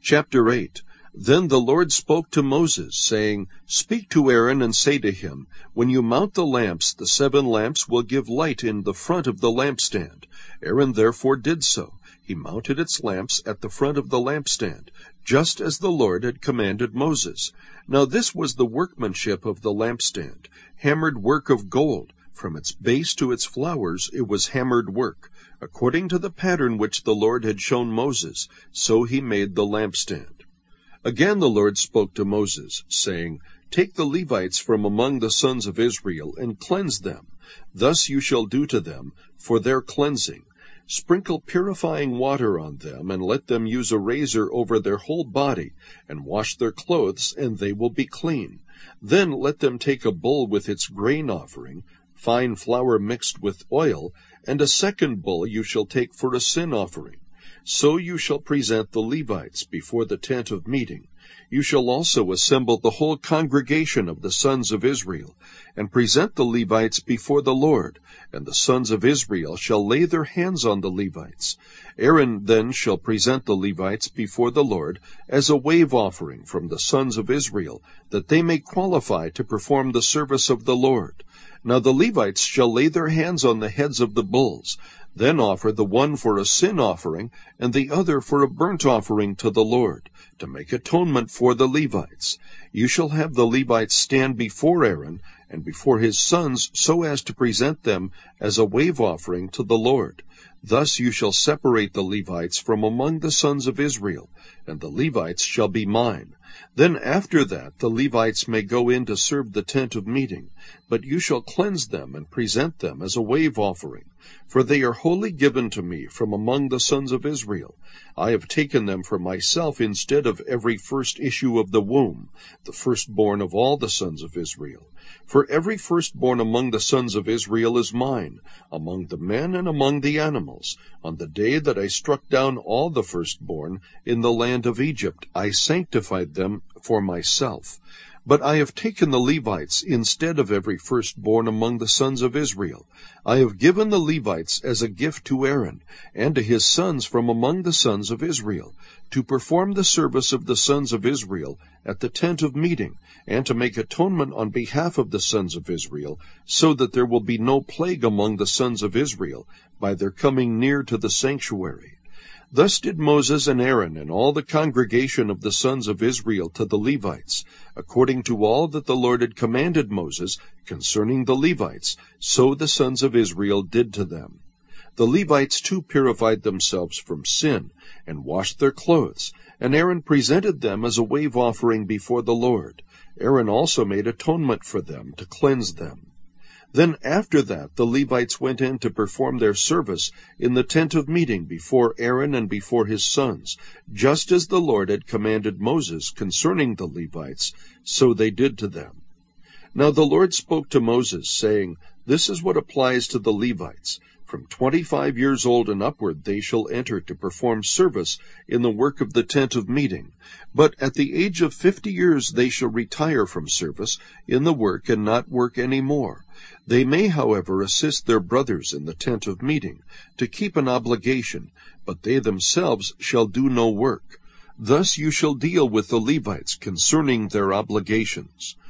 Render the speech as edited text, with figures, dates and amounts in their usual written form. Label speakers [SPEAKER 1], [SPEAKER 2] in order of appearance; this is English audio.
[SPEAKER 1] Chapter 8. Then the Lord spoke to Moses, saying, Speak to Aaron and say to him, When you mount the lamps, the 7 lamps will give light in the front of the lampstand. Aaron therefore did so. He mounted its lamps at the front of the lampstand, just as the Lord had commanded Moses. Now this was the workmanship of the lampstand, hammered work of gold. From its base to its flowers it was hammered work. According to the pattern which the Lord had shown Moses, so he made the lampstand. Again the Lord spoke to Moses, saying, Take the Levites from among the sons of Israel, and cleanse them. Thus you shall do to them for their cleansing. Sprinkle purifying water on them, and let them use a razor over their whole body, and wash their clothes, and they will be clean. Then let them take a bull with its grain offering, fine flour mixed with oil, and a second bull you shall take for a sin offering. So you shall present the Levites before the tent of meeting. You shall also assemble the whole congregation of the sons of Israel, and present the Levites before the Lord, and the sons of Israel shall lay their hands on the Levites. Aaron then shall present the Levites before the Lord as a wave offering from the sons of Israel, that they may qualify to perform the service of the Lord. Now the Levites shall lay their hands on the heads of the bulls, then offer the one for a sin offering, and the other for a burnt offering to the Lord, to make atonement for the Levites. You shall have the Levites stand before Aaron and before his sons, so as to present them as a wave offering to the Lord. Thus you shall separate the Levites from among the sons of Israel, and the Levites shall be mine. Then after that the Levites may go in to serve the tent of meeting, but you shall cleanse them and present them as a wave offering. For they are wholly given to me from among the sons of Israel. I have taken them for myself instead of every first issue of the womb, the firstborn of all the sons of Israel. For every firstborn among the sons of Israel is mine, among the men and among the animals. On the day that I struck down all the firstborn in the land of Egypt, I sanctified them for myself. But I have taken the Levites instead of every firstborn among the sons of Israel. I have given the Levites as a gift to Aaron, and to his sons from among the sons of Israel, to perform the service of the sons of Israel at the tent of meeting, and to make atonement on behalf of the sons of Israel, so that there will be no plague among the sons of Israel by their coming near to the sanctuary. Thus did Moses and Aaron and all the congregation of the sons of Israel to the Levites, according to all that the Lord had commanded Moses concerning the Levites, so the sons of Israel did to them. The Levites too purified themselves from sin, and washed their clothes, and Aaron presented them as a wave offering before the Lord. Aaron also made atonement for them to cleanse them. Then after that the Levites went in to perform their service in the tent of meeting before Aaron and before his sons, just as the Lord had commanded Moses concerning the Levites, so they did to them. Now the Lord spoke to Moses, saying, This is what applies to the Levites. From 25 years old and upward they shall enter to perform service in the work of the tent of meeting. But at the age of 50 years they shall retire from service in the work and not work any more. They may, however, assist their brothers in the tent of meeting, to keep an obligation, but they themselves shall do no work. Thus you shall deal with the Levites concerning their obligations.